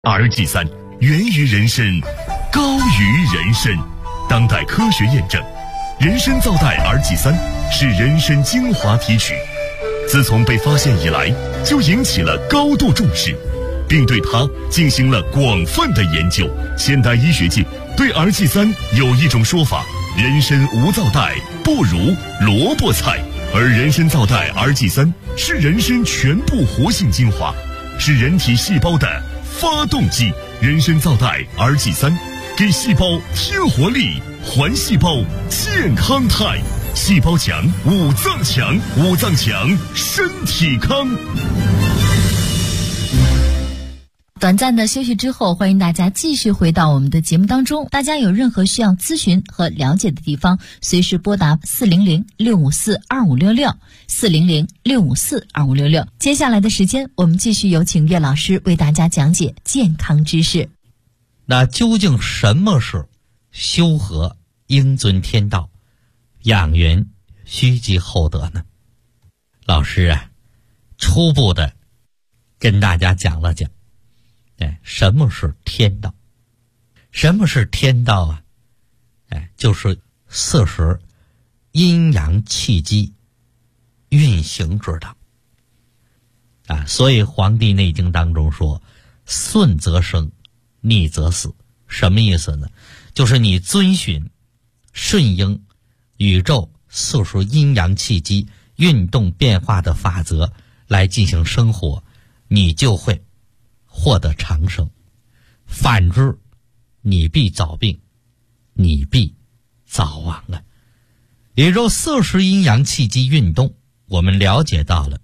RG3源于人参，高于人参。当代科学验证，人参皂苷 RG3是人参精华提取，自从被发现以来，就引起了高度重视，并对它进行了广泛的研究。现代医学界对 RG3有一种说法：人参无皂苷不如萝卜菜，而人参皂苷 RG3是人参全部活性精华，是人体细胞的发动机。人参皂苷 RG3给细胞添活力，还细胞健康态。细胞强，五脏强，五脏强，身体康。 短暂的休息之后，欢迎大家继续回到我们的节目当中。大家有任何需要咨询和了解的地方，随时拨打400-654-2566，400-654-2566。接下来的时间，我们继续有请岳老师为大家讲解健康知识。 那究竟什么是修和应遵天道，养元须积厚德呢？老师啊，初步的跟大家讲了讲，什么是天道？什么是天道啊？就是40阴阳气机运行之道啊。所以《黄帝内经》当中说：“顺则生，逆则死。”什么意思呢？就是你遵循顺应宇宙40阴阳气机运动变化的法则来进行生活，你就会获得长生。反之，你必早病，你必早亡啊。宇宙40阴阳气机运动，我们了解到了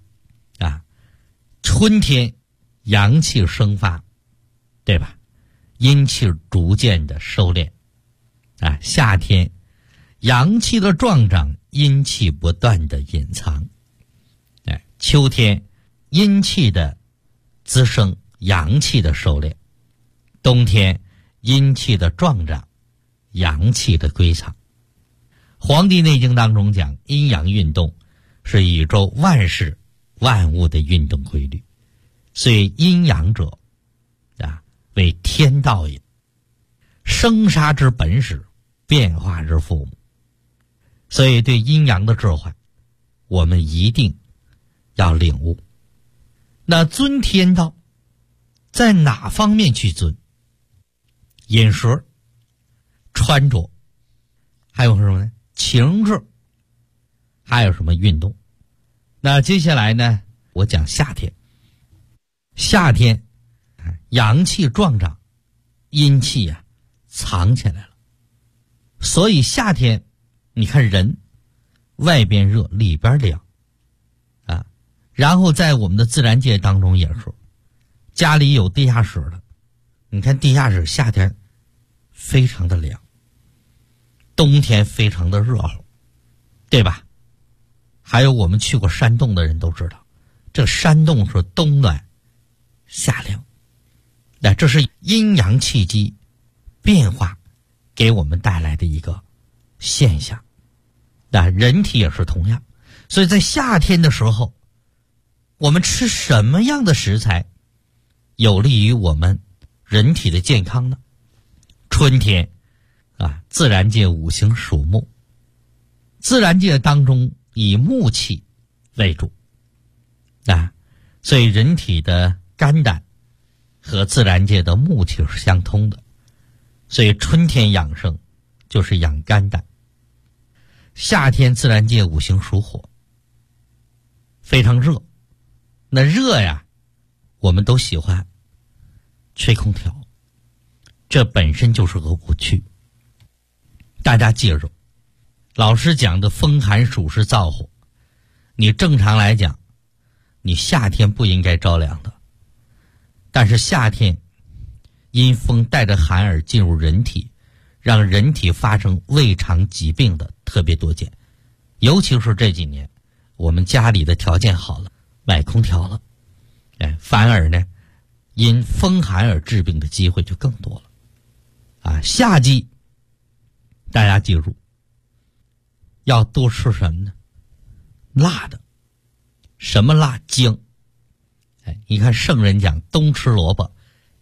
春天阳气生发，对吧？阴气逐渐的收敛夏天阳气的壮长，阴气不断的隐藏秋天阴气的滋生，阳气的收敛，冬天阴气的壮长，阳气的归藏。黄帝内经当中讲，阴阳运动是宇宙万事万物的运动规律，所以阴阳者为天道也，生杀之本始，变化之父母。所以对阴阳的智慧，我们一定要领悟。那遵天道在哪方面去遵？饮食、穿着，还有什么呢？情志，还有什么运动？那接下来呢，我讲夏天。夏天阳气壮长，阴气藏起来了。所以夏天你看人外边热里边凉然后在我们的自然界当中也是，家里有地下室的，你看地下室夏天非常的凉，冬天非常的热乎，对吧？还有我们去过山洞的人都知道，这山洞是冬暖夏凉，这是阴阳气机变化给我们带来的一个现象。人体也是同样，所以在夏天的时候，我们吃什么样的食材有利于我们人体的健康呢？春天自然界五行属木，自然界当中以木气为主所以人体的肝胆和自然界的木气是相通的，所以春天养生就是养肝胆。夏天自然界五行属火，非常热，那热我们都喜欢吹空调，这本身就是个误区。大家记住，老师讲的风寒暑湿燥火，你正常来讲你夏天不应该着凉的，但是夏天因风带着寒而进入人体，让人体发生胃肠疾病的特别多见。尤其是这几年我们家里的条件好了，买空调了，反而呢因风寒而治病的机会就更多了夏季大家记住要多吃什么呢？辣的。什么辣？姜。你看圣人讲冬吃萝卜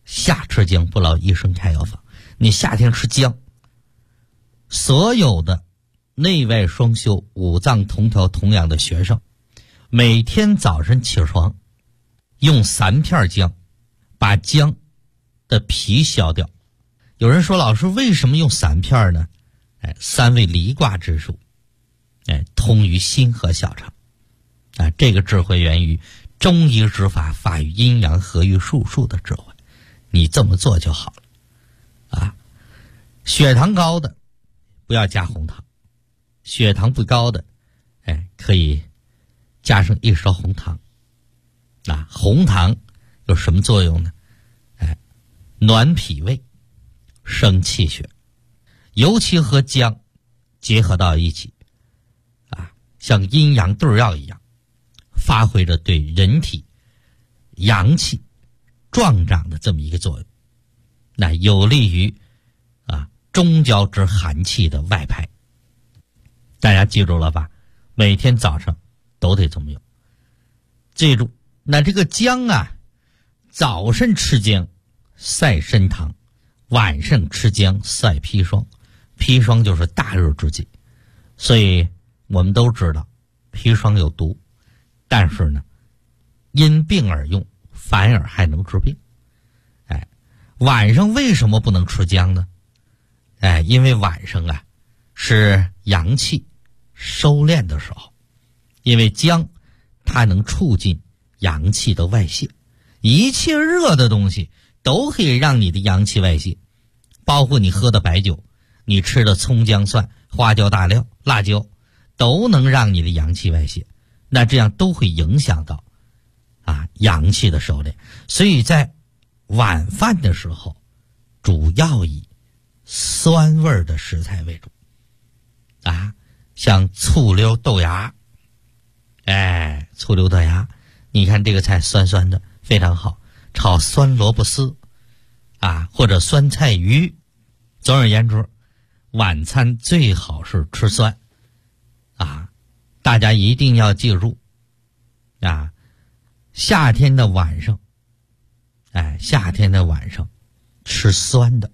夏吃姜不劳医生开药方。你夏天吃姜，所有的内外双修、五脏同调同养的学生，每天早晨起床用3片姜把姜的皮削掉。有人说，老师为什么用3片呢？3味离卦之术，通于心和小肠。这个智慧源于中医之法，发于阴阳，合于术数的智慧。你这么做就好了。血糖高的不要加红糖，血糖不高的可以加上1勺红糖。红糖有什么作用呢？暖脾胃，生气血，尤其和姜结合到一起像阴阳对药一样，发挥着对人体阳气壮长的这么一个作用，那有利于中焦之寒气的外排。大家记住了吧？每天早上都得这么用。记住，那这个姜早晨吃姜晒参汤，晚上吃姜晒砒霜。砒霜就是大热之际，所以我们都知道砒霜有毒，但是呢，因病而用，反而还能治病。晚上为什么不能吃姜呢？因为晚上是阳气收敛的时候，因为姜它能促进阳气的外泄，一切热的东西都可以让你的阳气外泄，包括你喝的白酒，你吃的葱姜蒜花椒大料辣椒，都能让你的阳气外泄，那这样都会影响到阳气的收敛。所以在晚饭的时候，主要以酸味的食材为主像醋溜豆芽，醋溜豆芽，你看这个菜酸酸的非常好，炒酸萝卜丝或者酸菜鱼。总而言之，晚餐最好是吃酸大家一定要记住夏天的晚上吃酸的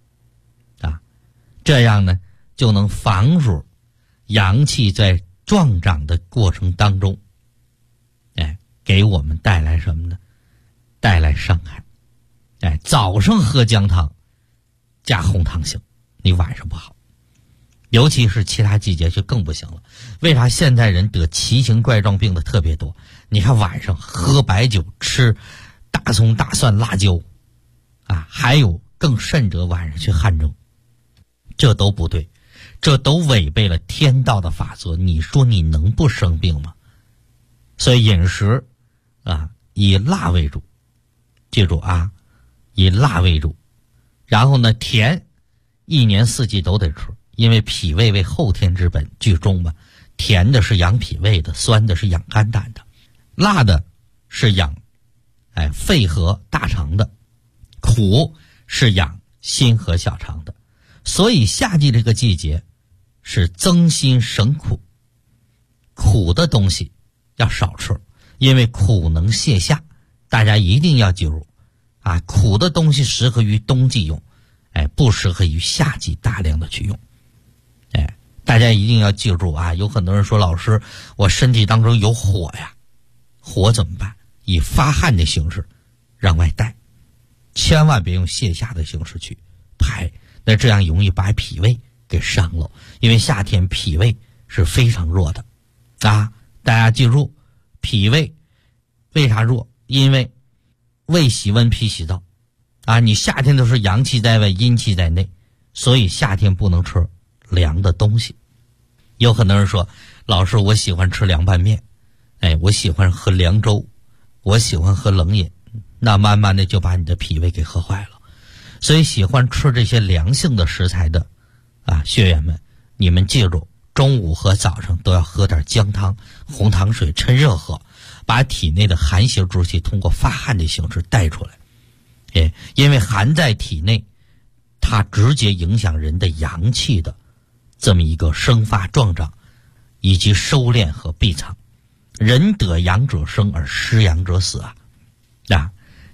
这样呢就能防止阳气在壮长的过程当中给我们带来什么呢？带来伤害。早上喝姜汤加红糖行，你晚上不好，尤其是其他季节就更不行了。为啥现代人得奇形怪状病的特别多？你看晚上喝白酒，吃大葱大蒜辣椒还有更甚者晚上去汗蒸，这都不对，这都违背了天道的法则，你说你能不生病吗？所以饮食以辣为主，记住以辣为主。然后呢，甜1年4季都得吃，因为脾胃为后天之本，剧中吧，甜的是养脾胃的，酸的是养肝胆的，辣的是养肺和大肠的，苦是养心和小肠的。所以夏季这个季节是增辛省苦，苦的东西要少吃，因为苦能泻下。大家一定要记住苦的东西适合于冬季用，不适合于夏季大量的去用。大家一定要记住有很多人说，老师我身体当中有火呀，火怎么办？以发汗的形式让外带，千万别用泻下的形式去排，那这样容易把脾胃给伤了。因为夏天脾胃是非常弱的大家记住，脾胃为啥弱？因为胃喜温，脾喜燥你夏天都是阳气在外，阴气在内，所以夏天不能吃凉的东西。有很多人说，老师我喜欢吃凉拌面，我喜欢喝凉粥，我喜欢喝冷饮，那慢慢的就把你的脾胃给喝坏了。所以喜欢吃这些凉性的食材的学员们，你们记住，中午和早上都要喝点姜汤、红糖水，趁热喝，把体内的寒邪之气通过发汗的形式带出来。因为寒在体内，它直接影响人的阳气的这么一个生发壮长以及收敛和闭藏。人得阳者生，而失阳者死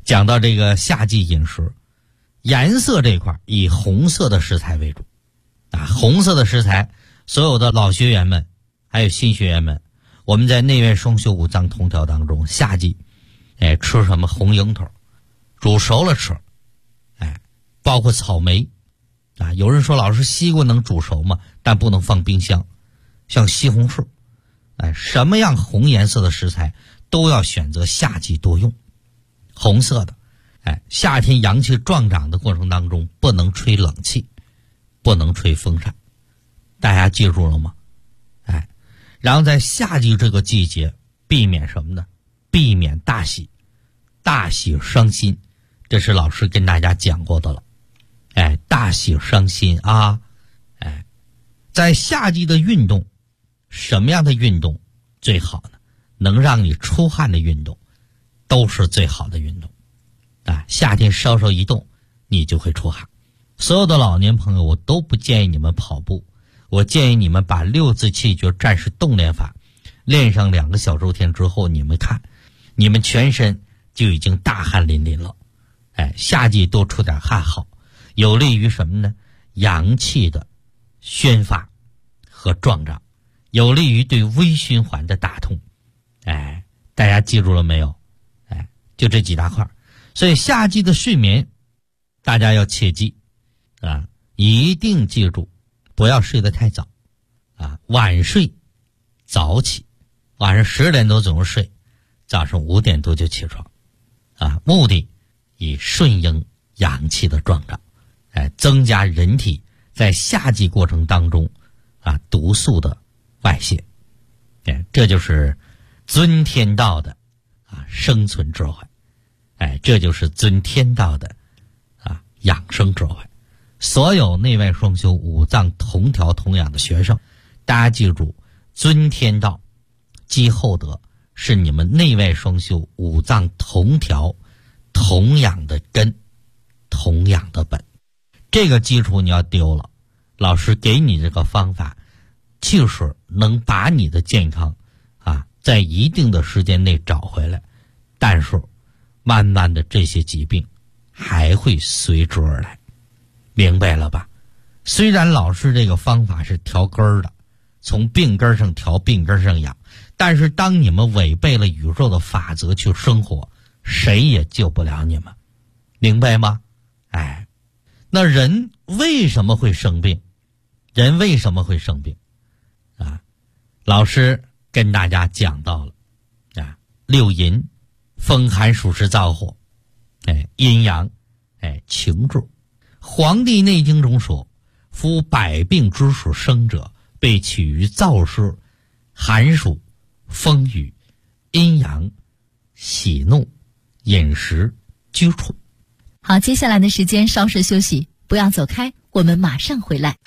讲到这个夏季饮食，颜色这块以红色的食材为主啊，红色的食材，所有的老学员们还有新学员们，我们在内外双修五脏同调当中，夏季吃什么红樱桃，煮熟了吃，包括草莓啊。有人说老师西瓜能煮熟吗？但不能放冰箱。像西红柿，什么样红颜色的食材都要选择夏季多用。红色的，夏天阳气壮长的过程当中，不能吹冷气，不能吹风扇，大家记住了吗？然后在夏季这个季节，避免什么呢？避免大喜，大喜伤心，这是老师跟大家讲过的了。大喜伤心啊！在夏季的运动，什么样的运动最好呢？能让你出汗的运动都是最好的运动夏天稍稍一动你就会出汗。所有的老年朋友，我都不建议你们跑步，我建议你们把六字气绝战士动练法练上2个小周天之后，你们看你们全身就已经大汗淋漓了。夏季多出点汗好，有利于什么呢？阳气的宣发和壮长，有利于对微循环的打通。大家记住了没有？就这几大块。所以夏季的睡眠大家要切记一定记住，不要睡得太早晚睡早起，晚上10点多钟睡，早上5点多就起床目的以顺应阳气的壮长，增加人体在夏季过程当中毒素的外泄。这就是尊天道的生存智慧，这就是尊天道的养生智慧。所有内外双修五脏同调同养的学生，大家记住，尊天道积厚德是你们内外双修五脏同调同养的根，同养的本。这个基础你要丢了，老师给你这个方法就是能把你的健康在一定的时间内找回来，但是慢慢的这些疾病还会随之而来，明白了吧？虽然老师这个方法是调根儿的，从病根上调，病根上养，但是当你们违背了宇宙的法则去生活，谁也救不了你们，明白吗？那人为什么会生病？人为什么会生病老师跟大家讲到了六淫，风寒暑湿燥火，阴阳，情志。黄帝内经中说，夫百病之始生者，被起于燥湿、寒暑、风雨、阴阳、喜怒、饮食、居处。 好，接下来的时间稍事休息，不要走开，我们马上回来。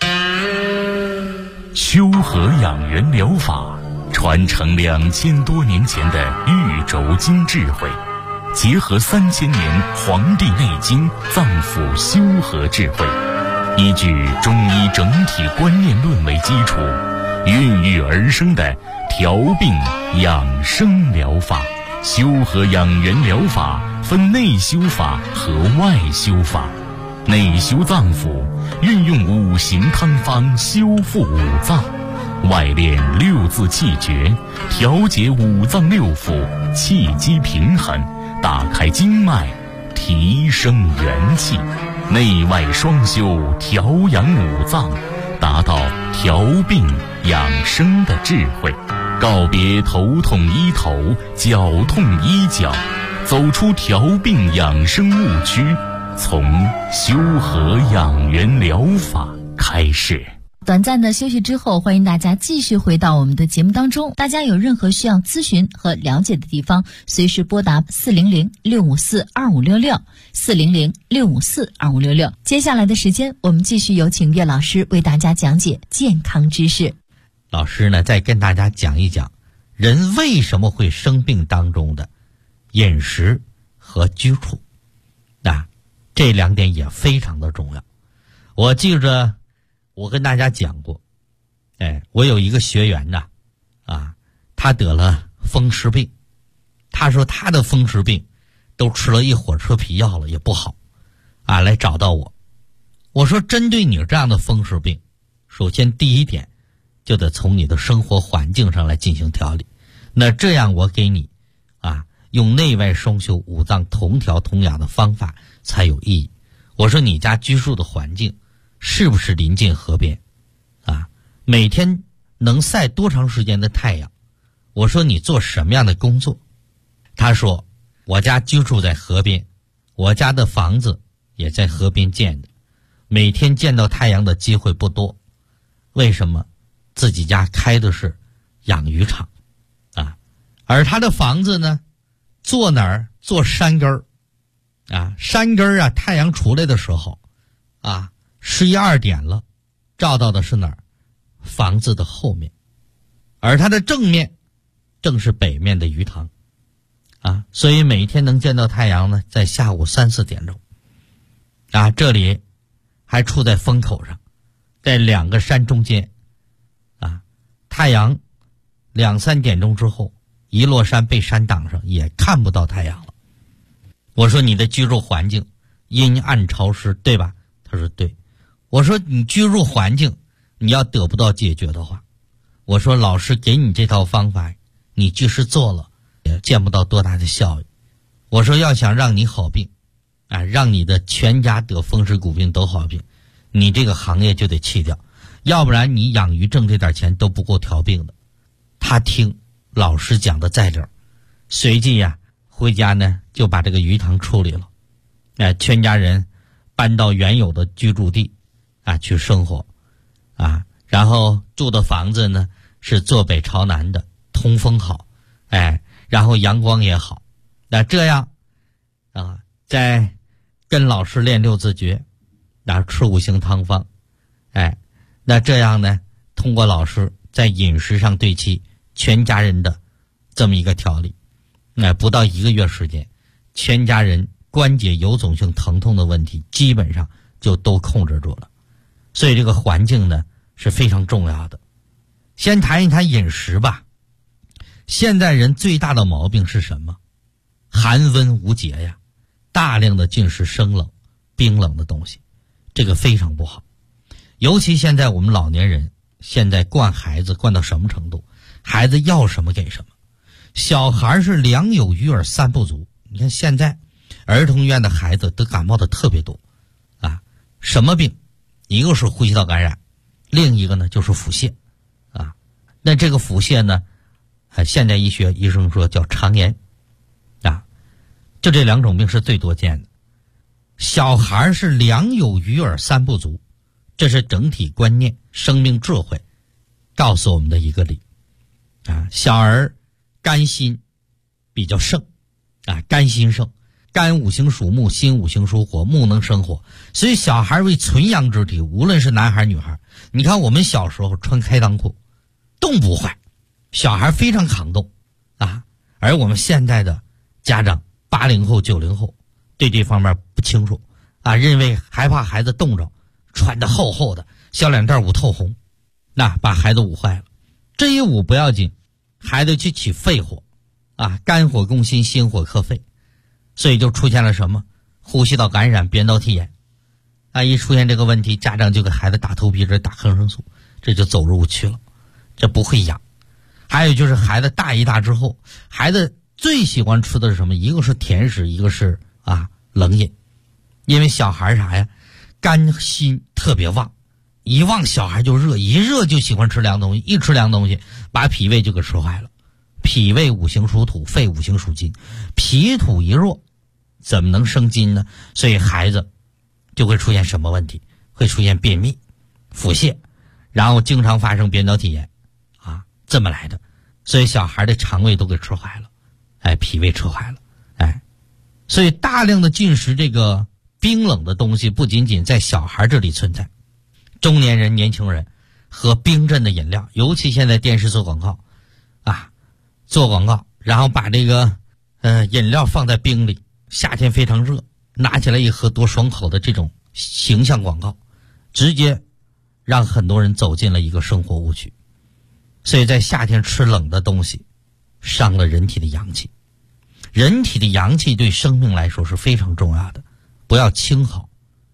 修和养元疗法传承2000多年前的玉轴经智慧，结合3000年《黄帝内经》脏腑修和智慧，依据中医整体观念论为基础，孕育而生的调病养生疗法。修和养元疗法分内修法和外修法。内修脏腑，运用5行汤方修复五脏；外练6字气诀，调节五脏六腑，气机平衡，打开经脉，提升元气。内外双修，调养五脏，达到调病养生的智慧。告别头痛医头，脚痛医脚，走出调病养生误区，从修和养元疗法开始。 短暂的休息之后，欢迎大家继续回到我们的节目当中。大家有任何需要咨询和了解的地方，随时拨打400-654-2566 400-654-2566。接下来的时间，我们继续有请岳老师为大家讲解健康知识。 老师呢，再跟大家讲一讲人为什么会生病当中的饮食和居处这2点也非常的重要。我记着我跟大家讲过，我有一个学员呢他得了风湿病。他说他的风湿病都吃了一火车皮药了也不好啊，来找到我。我说针对你这样的风湿病，首先第一点就得从你的生活环境上来进行调理。那这样我给你用内外双修五脏同调同养的方法才有意义。我说你家居住的环境是不是临近河边每天能晒多长时间的太阳？我说你做什么样的工作？他说我家居住在河边，我家的房子也在河边建的，每天见到太阳的机会不多。为什么？自己家开的是养鱼场而他的房子呢坐哪儿？坐山根儿山根儿太阳出来的时候11、12点了，照到的是哪儿？房子的后面。而它的正面正是北面的鱼塘所以每天能见到太阳呢，在下午3、4点钟这里还处在风口上，在2个山中间太阳2、3点钟之后一落山被山挡上，也看不到太阳了。我说你的居住环境阴暗潮湿，对吧？他说对。我说你居住环境你要得不到解决的话，我说老师给你这套方法，你即使做了也见不到多大的效益。我说要想让你好病让你的全家得风湿骨病都好病，你这个行业就得弃掉，要不然你养鱼挣这点钱都不够调病的。他听老师讲的在理儿，随即回家呢就把这个鱼塘处理了全家人搬到原有的居住地去生活然后住的房子呢是坐北朝南的，通风好然后阳光也好。那这样再跟老师练6字诀吃5行汤方那这样呢通过老师在饮食上对其全家人的这么一个调理不到1个月时间，全家人关节有肿性疼痛的问题基本上就都控制住了。所以这个环境呢是非常重要的。先谈一谈饮食吧。现在人最大的毛病是什么？寒温无节大量的进食生冷冰冷的东西，这个非常不好。尤其现在我们老年人现在惯孩子惯到什么程度？孩子要什么给什么。小孩是2有余而3不足。你看现在儿童院的孩子得感冒的特别多什么病？一个是呼吸道感染，另一个呢就是腹泻那这个腹泻呢现代医学医生说叫肠炎就这2种病是最多见的。小孩是2有余而3不足，这是整体观念生命智慧告诉我们的一个理小儿肝心比较盛肝心盛，肝五行属木，心五行属火，木能生火，所以小孩为纯阳之体，无论是男孩女孩。你看我们小时候穿开裆裤冻不坏，小孩非常抗冻而我们现在的家长80后90后对这方面不清楚认为害怕孩子冻着，穿得厚厚的小脸蛋捂透红，那把孩子捂坏了。这一捂不要紧，孩子去起肺火肝火攻心，心火克肺，所以就出现了什么？呼吸道感染、扁桃体炎一出现这个问题，家长就给孩子打头皮质、打抗生素，这就走入误区了，这不会养。还有就是孩子大一大之后，孩子最喜欢吃的是什么？一个是甜食，一个是冷饮。因为小孩肝心特别旺，一旺小孩就热，一热就喜欢吃凉东西，一吃凉东西把脾胃就给吃坏了。脾胃五行属土，肺五行属金，脾土一弱怎么能生金呢？所以孩子就会出现什么问题？会出现便秘、腹泻，然后经常发生扁桃体炎这么来的。所以小孩的肠胃都给吃坏了脾胃吃坏了所以大量的进食这个冰冷的东西不仅仅在小孩这里存在，中年人、年轻人喝冰镇的饮料，尤其现在电视做广告做广告，然后把这个饮料放在冰里，夏天非常热，拿起来一喝多爽口的这种形象广告，直接让很多人走进了一个生活误区。所以在夏天吃冷的东西伤了人体的阳气。 人体的阳气对生命来说是非常重要的，不要轻耗。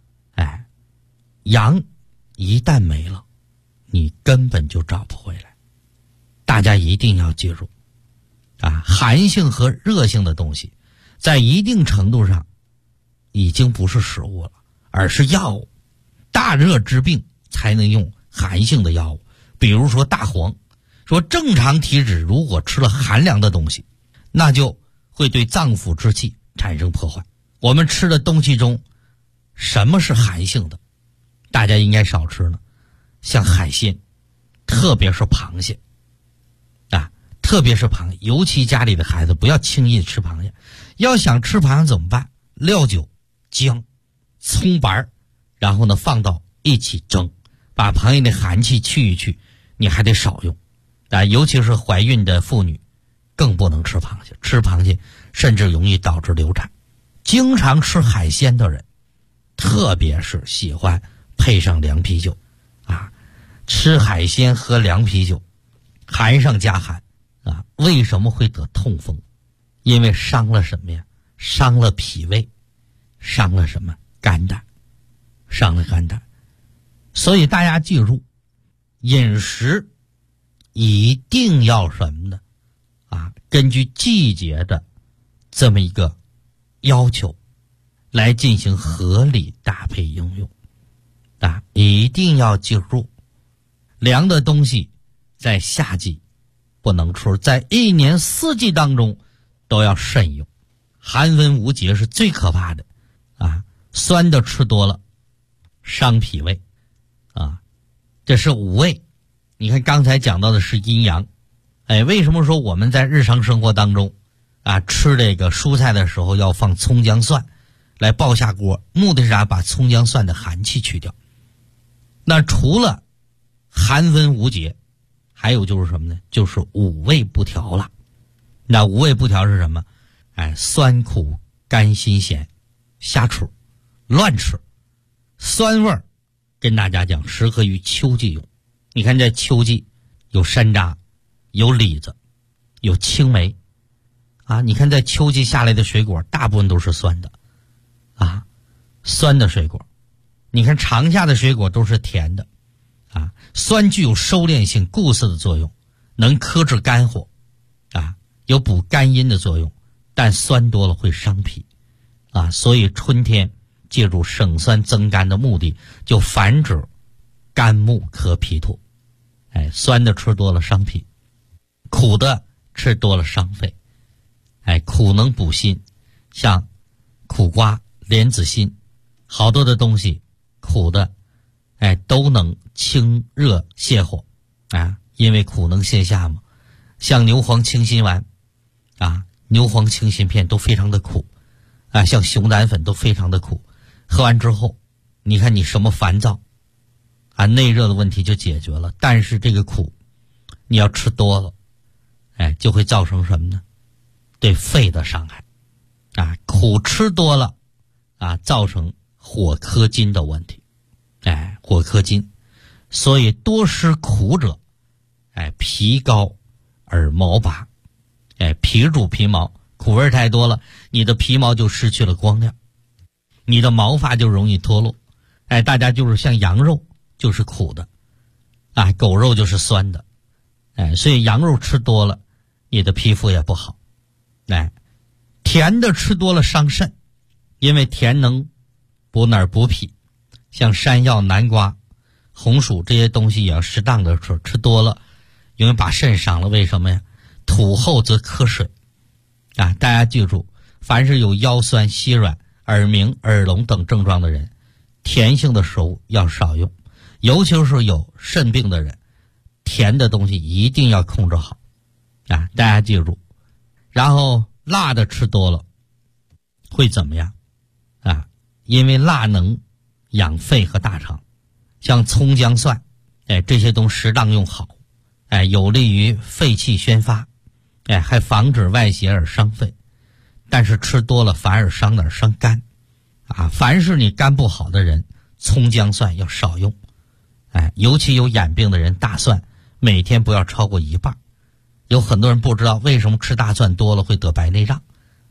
阳一旦没了，你根本就找不回来。大家一定要记住寒性和热性的东西在一定程度上已经不是食物了，而是药物。大热之病才能用寒性的药物，比如说大黄，说正常体质如果吃了寒凉的东西，那就会对脏腑之气产生破坏。我们吃的东西中什么是寒性的？大家应该少吃呢，像海鲜，特别是螃蟹特别是螃蟹，尤其家里的孩子不要轻易吃螃蟹。要想吃螃蟹怎么办？料酒、姜、葱白，然后呢放到一起蒸，把螃蟹的寒气去一去。你还得少用尤其是怀孕的妇女更不能吃螃蟹，吃螃蟹甚至容易导致流产。经常吃海鲜的人，特别是喜欢配上凉啤酒吃海鲜喝凉啤酒，寒上加寒为什么会得痛风？因为伤了什么呀？伤了脾胃，伤了什么？肝胆，伤了肝胆。所以大家记住，饮食一定要什么呢？根据季节的这么一个要求来进行合理搭配应用一定要记住，凉的东西在夏季不能吃，在一年四季当中都要慎用。寒温无节是最可怕的酸的吃多了伤脾胃这是五味。你看刚才讲到的是阴阳为什么说我们在日常生活当中吃这个蔬菜的时候要放葱姜蒜来爆下锅，目的是啥？把葱姜蒜的寒气去掉。那除了寒温无节，还有就是什么呢？就是五味不调了。那五味不调是什么？酸苦甘辛咸瞎吃乱吃。酸味儿跟大家讲适合于秋季用。你看在秋季有山楂，有李子，有青梅你看在秋季下来的水果大部分都是酸的酸的水果。你看长夏的水果都是甜的酸具有收敛性固涩的作用，能克制肝火有补肝阴的作用，但酸多了会伤脾所以春天借助省酸增甘的目的，就繁殖肝木克脾土。酸的吃多了伤脾，苦的吃多了伤肺。苦能补心，像苦瓜、莲子心，好多的东西苦的都能清热泻火因为苦能泻下嘛。像牛黄清心丸牛黄清心片都非常的苦像熊胆粉都非常的苦。喝完之后你看你什么烦躁内热的问题就解决了。但是这个苦你要吃多了就会造成什么呢？对肺的伤害苦吃多了造成火克金的问题火克金。所以多食苦者脾高而毛拔脾主皮毛，苦味太多了，你的皮毛就失去了光亮，你的毛发就容易脱落大家就是像羊肉就是苦的狗肉就是酸的所以羊肉吃多了你的皮肤也不好甜的吃多了伤肾，因为甜能补哪儿？补脾。像山药、南瓜、红薯这些东西也要适当的吃，吃多了因为把肾伤了。为什么呀？土厚则克水大家记住，凡是有腰酸膝软、耳鸣、耳聋等症状的人，甜性的食物要少用，尤其是有肾病的人，甜的东西一定要控制好大家记住。然后辣的吃多了会怎么样因为辣能养肺和大肠。像葱姜蒜这些东西适当用好有利于肺气宣发还防止外邪而伤肺。但是吃多了反而伤哪儿？伤肝凡是你肝不好的人，葱姜蒜要少用尤其有眼病的人，大蒜每天不要超过一半。有很多人不知道为什么吃大蒜多了会得白内障，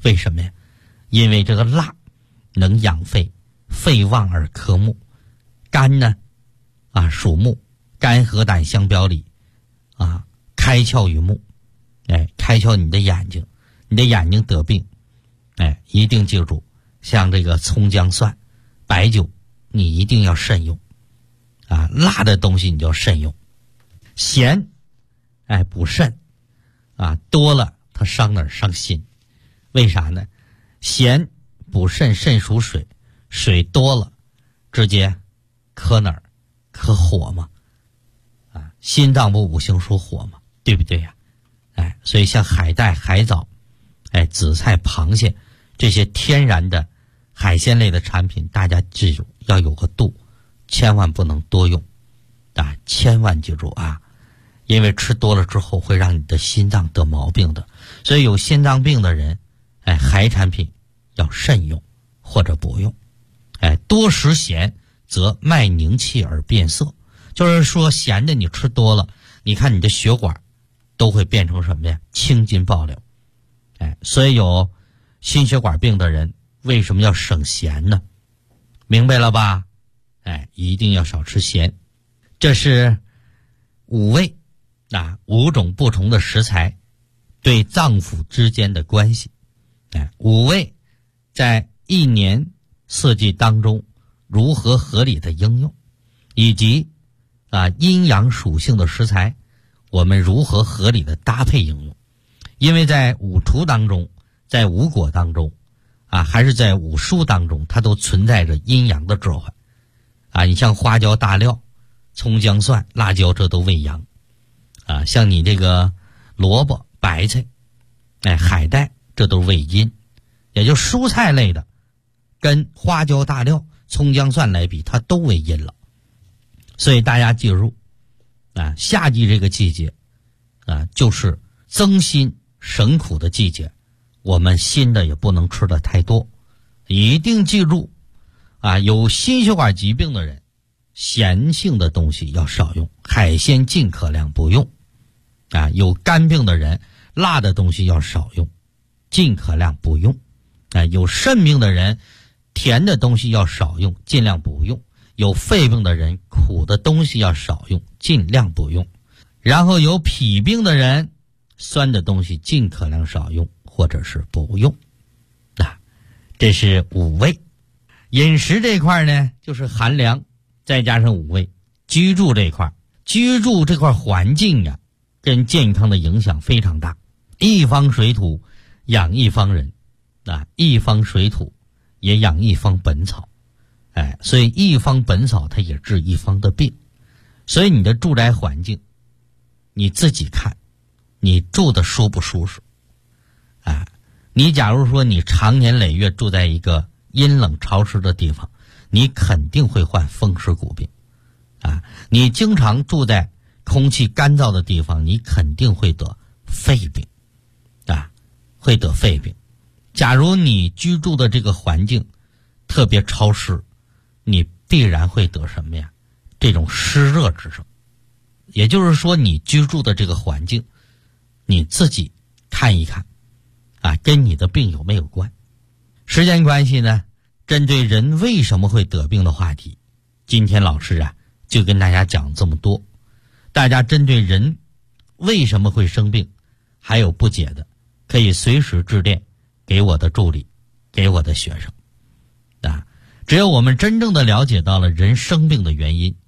为什么呀？因为这个辣能养肺，肺旺而克木。肝呢属木，肝和胆相表里开窍于目，开窍你的眼睛，你的眼睛得病，一定记住，像这个葱姜蒜白酒你一定要慎用辣的东西你就要慎用。咸补肾多了它伤哪儿？伤心。为啥呢？咸补肾，肾属水，水多了直接克哪儿？克火嘛。心脏不五行属火嘛，对不对呀？所以像海带、海藻紫菜、螃蟹这些天然的海鲜类的产品，大家记住要有个度，千万不能多用千万记住因为吃多了之后会让你的心脏得毛病的。所以有心脏病的人海产品要慎用或者不用。多食咸则脉凝气而变色，就是说咸的你吃多了，你看你的血管都会变成什么呀？青筋暴流。所以有心血管病的人为什么要省咸呢？明白了吧？一定要少吃咸。这是五味5种不同的食材对脏腑之间的关系。五味在一年四季当中如何合理的应用，以及阴阳属性的食材我们如何合理的搭配应用。因为在五厨当中，在五果当中还是在五蔬当中，它都存在着阴阳的转换你像花椒、大料、葱姜蒜、辣椒，这都为阳像你这个萝卜、白菜海带，这都为阴。也就蔬菜类的跟花椒、大料、葱姜蒜来比，它都为阴了。所以大家记住夏季这个季节就是增辛省苦的季节，我们辛的也不能吃的太多。一定记住有心血管疾病的人咸性的东西要少用，海鲜尽可量不用有肝病的人辣的东西要少用，尽可量不用有肾病的人甜的东西要少用，尽量不用。有肺病的人苦的东西要少用，尽量不用。然后有脾病的人酸的东西尽可量少用或者是不用这是五味。饮食这块呢就是寒凉再加上五味。居住这块环境跟健康的影响非常大。一方水土养一方人一方水土也养一方本草所以一方本草它也治一方的病。所以你的住宅环境你自己看你住的舒不舒适你假如说你长年累月住在一个阴冷潮湿的地方，你肯定会患风湿骨病你经常住在空气干燥的地方，你肯定会得肺病会得肺病。假如你居住的这个环境特别潮湿，你必然会得什么呀？这种湿热之症。也就是说你居住的这个环境你自己看一看跟你的病有没有关。时间关系呢，针对人为什么会得病的话题，今天老师就跟大家讲这么多。大家针对人为什么会生病还有不解的，可以随时致电给我的助理，给我的学生只有我们真正的了解到了人生病的原因，